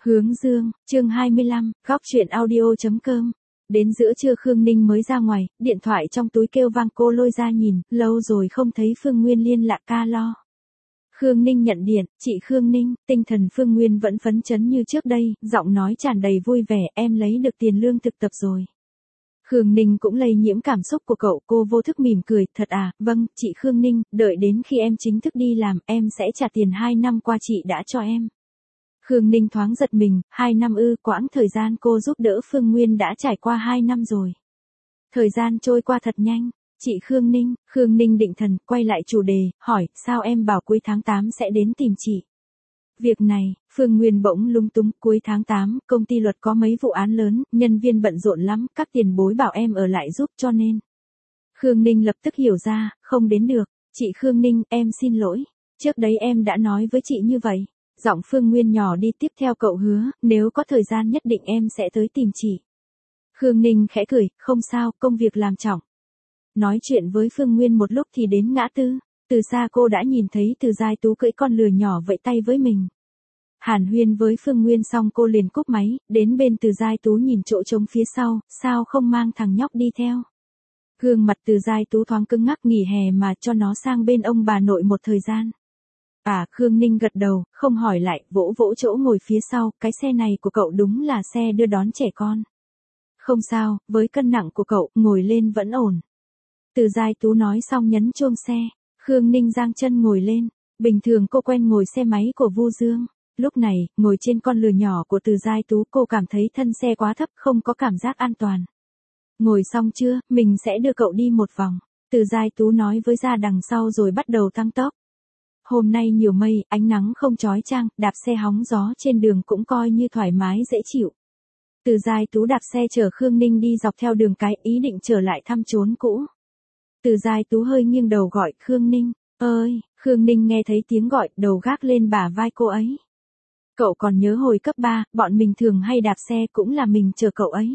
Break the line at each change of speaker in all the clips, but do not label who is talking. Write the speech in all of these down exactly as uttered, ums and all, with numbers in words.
Hướng dương, chương hai mươi lăm, góc chuyện audio.com. Đến giữa trưa Khương Ninh mới ra ngoài, điện thoại trong túi kêu vang, cô lôi ra nhìn, lâu rồi không thấy Phương Nguyên liên lạc ca lo. Khương Ninh nhận điện, chị Khương Ninh, tinh thần Phương Nguyên vẫn phấn chấn như trước đây, giọng nói tràn đầy vui vẻ, em lấy được tiền lương thực tập rồi. Khương Ninh cũng lây nhiễm cảm xúc của cậu, cô vô thức mỉm cười, thật à, vâng, chị Khương Ninh, đợi đến khi em chính thức đi làm, em sẽ trả tiền hai năm qua chị đã cho em. Khương Ninh thoáng giật mình, hai năm ư, quãng thời gian cô giúp đỡ Phương Nguyên đã trải qua hai năm rồi. Thời gian trôi qua thật nhanh, chị Khương Ninh, Khương Ninh định thần, quay lại chủ đề, hỏi, sao em bảo cuối tháng tám sẽ đến tìm chị? Việc này, Phương Nguyên bỗng lung tung, cuối tháng tám, công ty luật có mấy vụ án lớn, nhân viên bận rộn lắm, các tiền bối bảo em ở lại giúp cho nên. Khương Ninh lập tức hiểu ra, không đến được, chị Khương Ninh, em xin lỗi, trước đấy em đã nói với chị như vậy. Giọng Phương Nguyên nhỏ đi, tiếp theo cậu hứa, nếu có thời gian nhất định em sẽ tới tìm chị. Khương Ninh khẽ cười, không sao, công việc làm trọng. Nói chuyện với Phương Nguyên một lúc thì đến ngã tư, từ xa cô đã nhìn thấy Từ Giai Tú cưỡi con lừa nhỏ vẫy tay với mình. Hàn huyên với Phương Nguyên xong cô liền cúp máy, đến bên Từ Giai Tú nhìn chỗ trống phía sau, sao không mang thằng nhóc đi theo. Gương mặt Từ Giai Tú thoáng cứng ngắc, nghỉ hè mà cho nó sang bên ông bà nội một thời gian. À, Khương Ninh gật đầu, không hỏi lại, vỗ vỗ chỗ ngồi phía sau, cái xe này của cậu đúng là xe đưa đón trẻ con. Không sao, với cân nặng của cậu, ngồi lên vẫn ổn. Từ Giai Tú nói xong nhấn chuông xe, Khương Ninh giang chân ngồi lên, bình thường cô quen ngồi xe máy của Vu Dương. Lúc này, ngồi trên con lừa nhỏ của Từ Giai Tú cô cảm thấy thân xe quá thấp, không có cảm giác an toàn. Ngồi xong chưa, mình sẽ đưa cậu đi một vòng. Từ Giai Tú nói với ra đằng sau rồi bắt đầu tăng tốc. Hôm nay nhiều mây, ánh nắng không chói chang, đạp xe hóng gió trên đường cũng coi như thoải mái dễ chịu. Từ Giai Tú đạp xe chở Khương Ninh đi dọc theo đường cái, ý định trở lại thăm chốn cũ. Từ Giai Tú hơi nghiêng đầu gọi, Khương Ninh, ơi, Khương Ninh nghe thấy tiếng gọi, đầu gác lên bả vai cô ấy. Cậu còn nhớ hồi cấp ba, bọn mình thường hay đạp xe cũng là mình chở cậu ấy.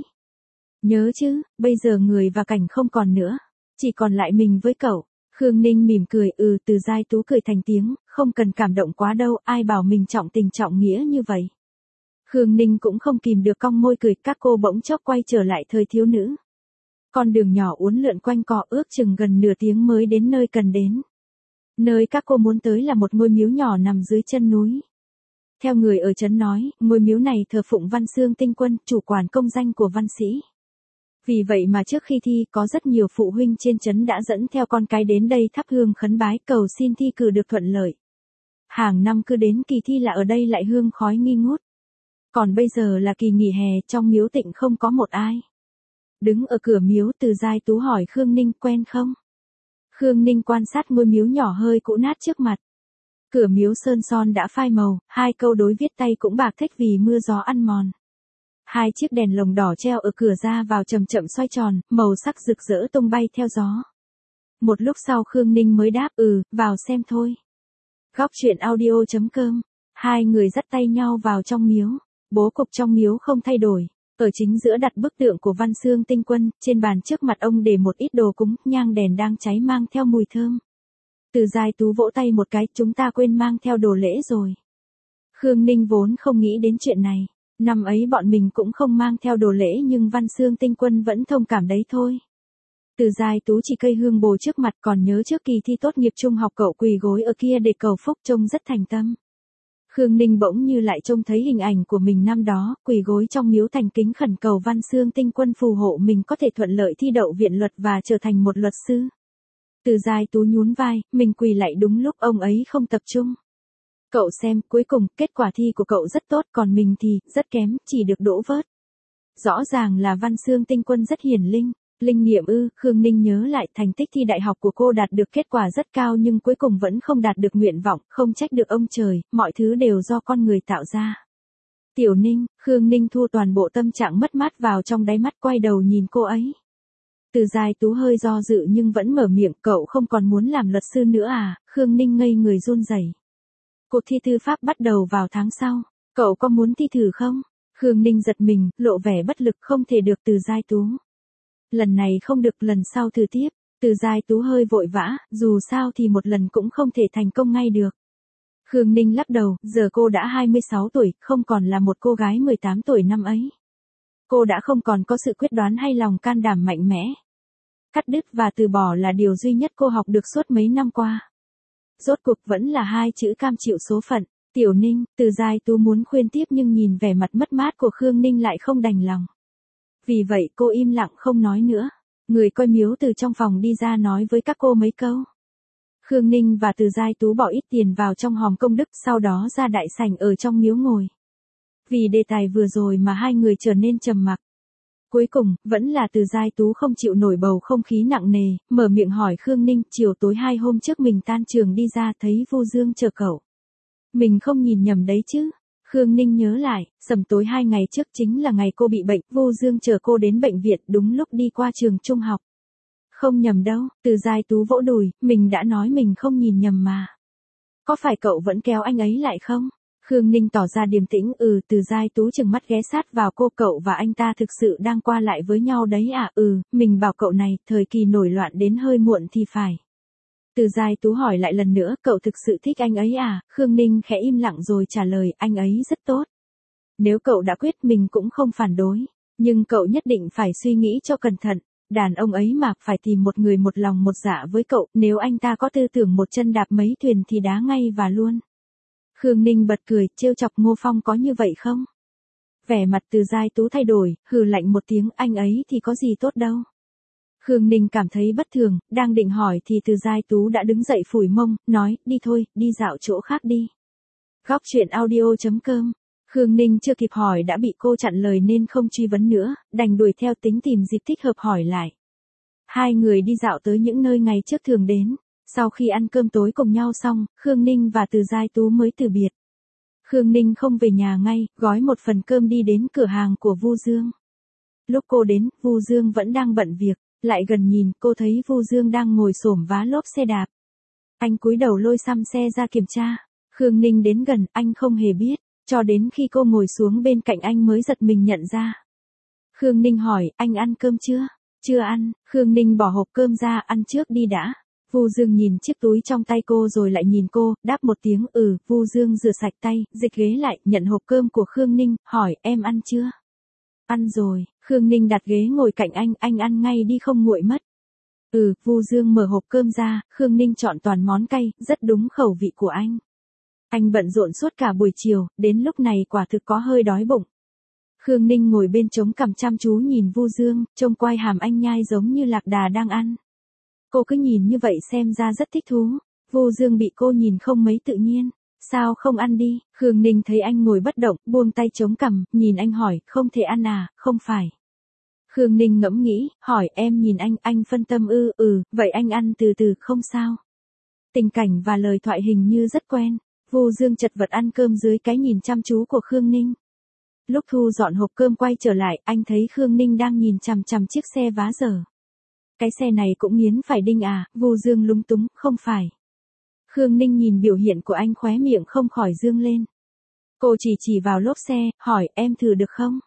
Nhớ chứ, bây giờ người và cảnh không còn nữa, chỉ còn lại mình với cậu. Khương Ninh mỉm cười, ừ, Từ Giai Tú cười thành tiếng, không cần cảm động quá đâu, ai bảo mình trọng tình trọng nghĩa như vậy. Khương Ninh cũng không kìm được cong môi cười, các cô bỗng chốc quay trở lại thời thiếu nữ. Con đường nhỏ uốn lượn quanh co, ước chừng gần nửa tiếng mới đến nơi cần đến. Nơi các cô muốn tới là một ngôi miếu nhỏ nằm dưới chân núi. Theo người ở trấn nói, ngôi miếu này thờ phụng Văn Xương Tinh Quân, chủ quản công danh của văn sĩ. Vì vậy mà trước khi thi có rất nhiều phụ huynh trên trấn đã dẫn theo con cái đến đây thắp hương khấn bái cầu xin thi cử được thuận lợi. Hàng năm cứ đến kỳ thi là ở đây lại hương khói nghi ngút. Còn bây giờ là kỳ nghỉ hè, trong miếu tịnh không có một ai. Đứng ở cửa miếu, Từ Giai Tú hỏi Khương Ninh, quen không? Khương Ninh quan sát ngôi miếu nhỏ hơi cũ nát trước mặt. Cửa miếu sơn son đã phai màu, hai câu đối viết tay cũng bạc thích vì mưa gió ăn mòn. Hai chiếc đèn lồng đỏ treo ở cửa ra vào chậm chậm xoay tròn, màu sắc rực rỡ tung bay theo gió. Một lúc sau Khương Ninh mới đáp, ừ, vào xem thôi. Góc chuyện audio.com. Hai người dắt tay nhau vào trong miếu. Bố cục trong miếu không thay đổi. Ở chính giữa đặt bức tượng của Văn Xương Tinh Quân, trên bàn trước mặt ông để một ít đồ cúng, nhang đèn đang cháy mang theo mùi thơm. Từ Giai Tú vỗ tay một cái, chúng ta quên mang theo đồ lễ rồi. Khương Ninh vốn không nghĩ đến chuyện này. Năm ấy bọn mình cũng không mang theo đồ lễ nhưng Văn Xương Tinh Quân vẫn thông cảm đấy thôi. Từ Giai Tú chỉ cây hương bồ trước mặt, còn nhớ trước kỳ thi tốt nghiệp trung học cậu quỳ gối ở kia để cầu phúc, trông rất thành tâm. Khương Ninh bỗng như lại trông thấy hình ảnh của mình năm đó, quỳ gối trong miếu thành kính khẩn cầu Văn Xương Tinh Quân phù hộ mình có thể thuận lợi thi đậu viện luật và trở thành một luật sư. Từ Giai Tú nhún vai, mình quỳ lại đúng lúc ông ấy không tập trung. Cậu xem, cuối cùng, kết quả thi của cậu rất tốt, còn mình thì, rất kém, chỉ được đỗ vớt. Rõ ràng là Văn Xương Tinh Quân rất hiển linh. Linh nghiệm ư, Khương Ninh nhớ lại thành tích thi đại học của cô đạt được kết quả rất cao nhưng cuối cùng vẫn không đạt được nguyện vọng, không trách được ông trời, mọi thứ đều do con người tạo ra. Tiểu Ninh, Khương Ninh thu toàn bộ tâm trạng mất mát vào trong đáy mắt, quay đầu nhìn cô ấy. Từ Giai Tú hơi do dự nhưng vẫn mở miệng, cậu không còn muốn làm luật sư nữa à? Khương Ninh ngây người run rẩy. Cuộc thi tư pháp bắt đầu vào tháng sau, cậu có muốn thi thử không? Khương Ninh giật mình, lộ vẻ bất lực, không thể được. Từ Giai Tú. Lần này không được, lần sau thử tiếp. Từ Giai Tú hơi vội vã, dù sao thì một lần cũng không thể thành công ngay được. Khương Ninh lắc đầu, giờ cô đã hai mươi sáu tuổi, không còn là một cô gái mười tám tuổi năm ấy. Cô đã không còn có sự quyết đoán hay lòng can đảm mạnh mẽ. Cắt đứt và từ bỏ là điều duy nhất cô học được suốt mấy năm qua. Rốt cuộc vẫn là hai chữ cam chịu số phận. Tiểu Ninh, Từ Giai Tú muốn khuyên tiếp nhưng nhìn vẻ mặt mất mát của Khương Ninh lại không đành lòng. Vì vậy cô im lặng không nói nữa. Người coi miếu từ trong phòng đi ra nói với các cô mấy câu. Khương Ninh và Từ Giai Tú bỏ ít tiền vào trong hòm công đức, sau đó ra đại sảnh ở trong miếu ngồi. Vì đề tài vừa rồi mà hai người trở nên trầm mặc. Cuối cùng, vẫn là Từ Giai Tú không chịu nổi bầu không khí nặng nề, mở miệng hỏi Khương Ninh, chiều tối hai hôm trước mình tan trường đi ra thấy Vu Dương chờ cậu. Mình không nhìn nhầm đấy chứ? Khương Ninh nhớ lại, sầm tối hai ngày trước chính là ngày cô bị bệnh, Vu Dương chờ cô đến bệnh viện đúng lúc đi qua trường trung học. Không nhầm đâu, Từ Giai Tú vỗ đùi, mình đã nói mình không nhìn nhầm mà. Có phải cậu vẫn kéo anh ấy lại không? Khương Ninh tỏ ra điềm tĩnh, ừ, Từ Giai Tú chừng mắt ghé sát vào cô, cậu và anh ta thực sự đang qua lại với nhau đấy à? Ừ, mình bảo cậu này, thời kỳ nổi loạn đến hơi muộn thì phải. Từ Giai Tú hỏi lại lần nữa, cậu thực sự thích anh ấy à? Khương Ninh khẽ im lặng rồi trả lời, anh ấy rất tốt. Nếu cậu đã quyết mình cũng không phản đối, nhưng cậu nhất định phải suy nghĩ cho cẩn thận. Đàn ông ấy mà phải tìm một người một lòng một dạ với cậu, nếu anh ta có tư tưởng một chân đạp mấy thuyền thì đá ngay và luôn. Khương Ninh bật cười, trêu chọc Ngô Phong có như vậy không? Vẻ mặt Từ Giai Tú thay đổi, hừ lạnh một tiếng, anh ấy thì có gì tốt đâu. Khương Ninh cảm thấy bất thường, đang định hỏi thì Từ Giai Tú đã đứng dậy phủi mông, nói, đi thôi, đi dạo chỗ khác đi. Góc truyện audio chấm com. Khương Ninh chưa kịp hỏi đã bị cô chặn lời nên không truy vấn nữa, đành đuổi theo tính tìm dịp thích hợp hỏi lại. Hai người đi dạo tới những nơi ngày trước thường đến. Sau khi ăn cơm tối cùng nhau xong, Khương Ninh và Từ Giai Tú mới từ biệt. Khương Ninh không về nhà ngay, gói một phần cơm đi đến cửa hàng của Vu Dương. Lúc cô đến, Vu Dương vẫn đang bận việc, lại gần nhìn, cô thấy Vu Dương đang ngồi xổm vá lốp xe đạp. Anh cúi đầu lôi xăm xe ra kiểm tra. Khương Ninh đến gần, anh không hề biết, cho đến khi cô ngồi xuống bên cạnh anh mới giật mình nhận ra. Khương Ninh hỏi, anh ăn cơm chưa? Chưa ăn. Khương Ninh bỏ hộp cơm ra, ăn trước đi đã. Vu Dương nhìn chiếc túi trong tay cô rồi lại nhìn cô, đáp một tiếng ừ, Vu Dương rửa sạch tay, dịch ghế lại, nhận hộp cơm của Khương Ninh, hỏi, em ăn chưa? Ăn rồi. Khương Ninh đặt ghế ngồi cạnh anh, anh ăn ngay đi không nguội mất. Ừ, Vu Dương mở hộp cơm ra, Khương Ninh chọn toàn món cay, rất đúng khẩu vị của anh. Anh bận rộn suốt cả buổi chiều, đến lúc này quả thực có hơi đói bụng. Khương Ninh ngồi bên trống cằm chăm chú nhìn Vu Dương, trông quai hàm anh nhai giống như lạc đà đang ăn. Cô cứ nhìn như vậy xem ra rất thích thú. Vu Dương bị cô nhìn không mấy tự nhiên. Sao không ăn đi? Khương Ninh thấy anh ngồi bất động, buông tay chống cằm, nhìn anh hỏi, không thể ăn à? Không phải. Khương Ninh ngẫm nghĩ, hỏi, em nhìn anh, anh phân tâm ư? Ừ, vậy anh ăn từ từ, không sao. Tình cảnh và lời thoại hình như rất quen. Vu Dương chật vật ăn cơm dưới cái nhìn chăm chú của Khương Ninh. Lúc thu dọn hộp cơm quay trở lại, anh thấy Khương Ninh đang nhìn chằm chằm chiếc xe vá dở. Cái xe này cũng nghiến phải đinh à? Vu Dương lúng túng, không phải. Khương Ninh nhìn biểu hiện của anh khóe miệng không khỏi dương lên. Cô chỉ chỉ vào lốp xe, hỏi, em thử được không?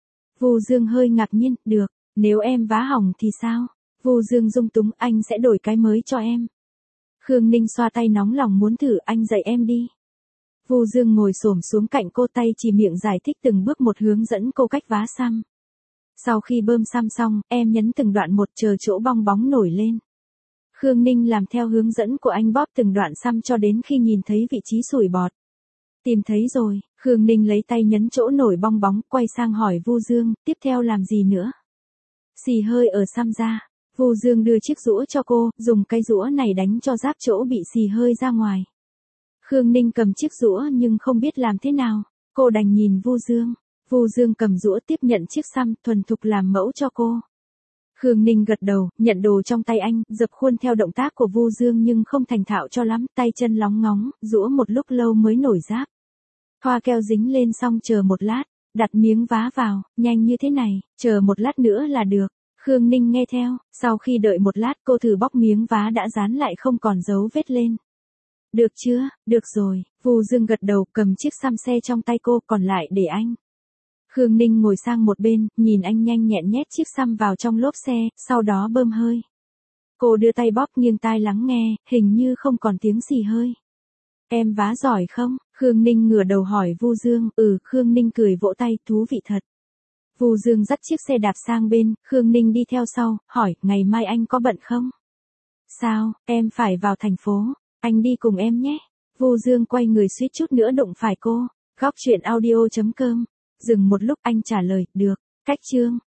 Vu Dương hơi ngạc nhiên, được, nếu em vá hỏng thì sao? Vu Dương lung túng, anh sẽ đổi cái mới cho em. Khương Ninh xoa tay nóng lòng muốn thử, anh dạy em đi. Vu Dương ngồi xổm xuống cạnh cô, tay chỉ miệng giải thích từng bước một hướng dẫn cô cách vá xăm. Sau khi bơm xăm xong, em nhấn từng đoạn một chờ chỗ bong bóng nổi lên. Khương Ninh làm theo hướng dẫn của anh, bóp từng đoạn xăm cho đến khi nhìn thấy vị trí sủi bọt. Tìm thấy rồi, Khương Ninh lấy tay nhấn chỗ nổi bong bóng, quay sang hỏi Vu Dương, tiếp theo làm gì nữa? Xì hơi ở xăm ra. Vu Dương đưa chiếc rũa cho cô, dùng cây rũa này đánh cho giáp chỗ bị xì hơi ra ngoài. Khương Ninh cầm chiếc rũa nhưng không biết làm thế nào, cô đành nhìn Vu Dương. Vu Dương cầm rũa tiếp nhận chiếc xăm, thuần thục làm mẫu cho cô. Khương Ninh gật đầu, nhận đồ trong tay anh, dập khuôn theo động tác của Vu Dương nhưng không thành thạo cho lắm, tay chân lóng ngóng, rũa một lúc lâu mới nổi giáp. Thoa keo dính lên xong chờ một lát, đặt miếng vá vào, nhanh như thế này, chờ một lát nữa là được. Khương Ninh nghe theo, sau khi đợi một lát cô thử bóc miếng vá đã dán lại không còn dấu vết lên. Được chưa? Được rồi, Vu Dương gật đầu, cầm chiếc xăm xe trong tay cô, còn lại để anh. Khương Ninh ngồi sang một bên, nhìn anh nhanh nhẹn nhét chiếc xăm vào trong lốp xe, sau đó bơm hơi. Cô đưa tay bóp nghiêng tai lắng nghe, hình như không còn tiếng xì hơi. Em vá giỏi không? Khương Ninh ngửa đầu hỏi Vu Dương. Ừ, Khương Ninh cười vỗ tay, thú vị thật. Vu Dương dắt chiếc xe đạp sang bên, Khương Ninh đi theo sau, hỏi, ngày mai anh có bận không? Sao, em phải vào thành phố, anh đi cùng em nhé. Vu Dương quay người suýt chút nữa đụng phải cô. Góc truyện audio chấm com. Dừng một lúc anh trả lời, được. Cách chương.